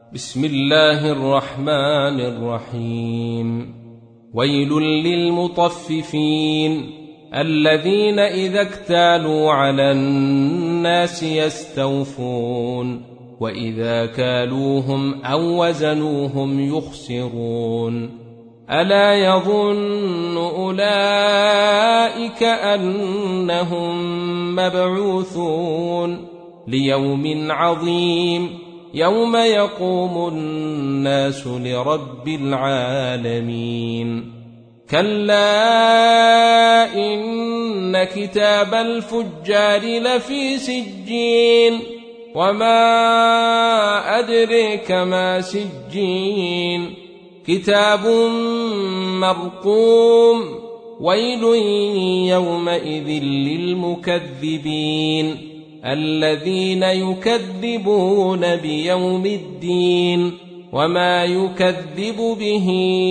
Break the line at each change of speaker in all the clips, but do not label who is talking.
بسم الله الرحمن الرحيم. ويل للمطففين الذين إذا اكتالوا على الناس يستوفون وإذا كالوهم أو وزنوهم يخسرون. ألا يظن أولئك أنهم مبعوثون ليوم عظيم يوم يقوم الناس لرب العالمين. كلا إن كتاب الفجار لفي سجين وما أدريك ما سجين كتاب مرقوم. ويل يومئذ للمكذبين الذين يكذبون بيوم الدين وما يكذب به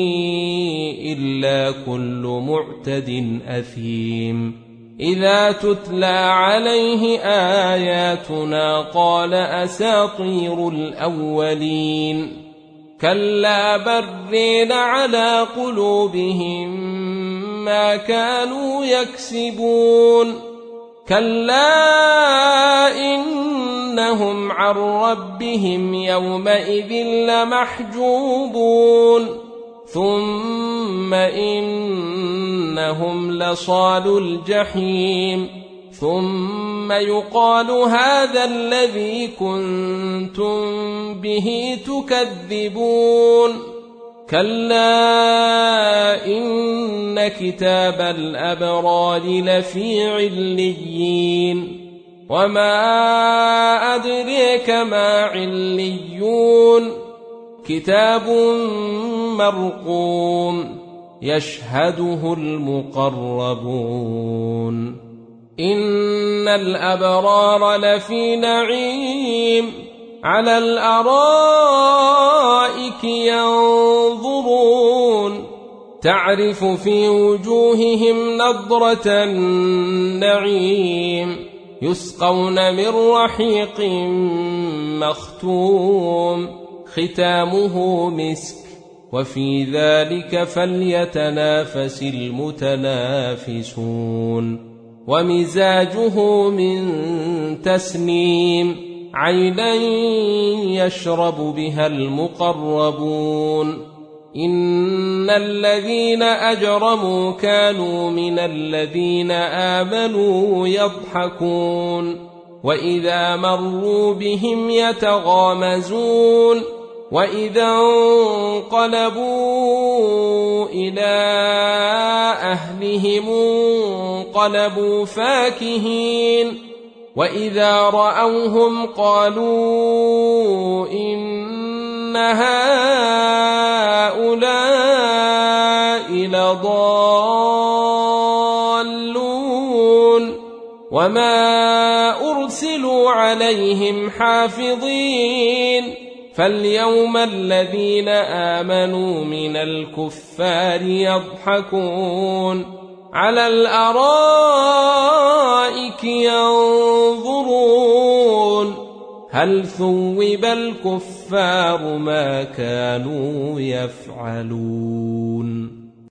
إلا كل معتد أثيم. إذا تتلى عليه آياتنا قال أساطير الأولين. كلا برين على قلوبهم ما كانوا يكسبون. كلا إنهم عن ربهم يومئذ لمحجوبون. ثم إنهم لصالو الجحيم. ثم يقال هذا الذي كنتم به تكذبون. كلا إن كتاب الأبرار لفي عليين وما أدريك ما عليون كتاب مرقوم يشهده المقربون. إن الأبرار لفي نعيم على الأرائك ينظرون تعرف في وجوههم نضرة النعيم يسقون من رحيق مختوم ختامه مسك وفي ذلك فليتنافس المتنافسون. ومزاجه من تسنيم عينا يشرب بها المقربون. إن الذين أجرموا كانوا من الذين آمنوا يضحكون وإذا مروا بهم يتغامزون وإذا انقلبوا إلى أهلهم انقلبوا فاكهين وإذا رأوهم قالوا إن هؤلاء لضالون وما أرسلوا عليهم حافظين. فاليوم الذين آمنوا من الكفار يضحكون على الأرائك ينظرون هل ثوب الكفار ما كانوا يفعلون.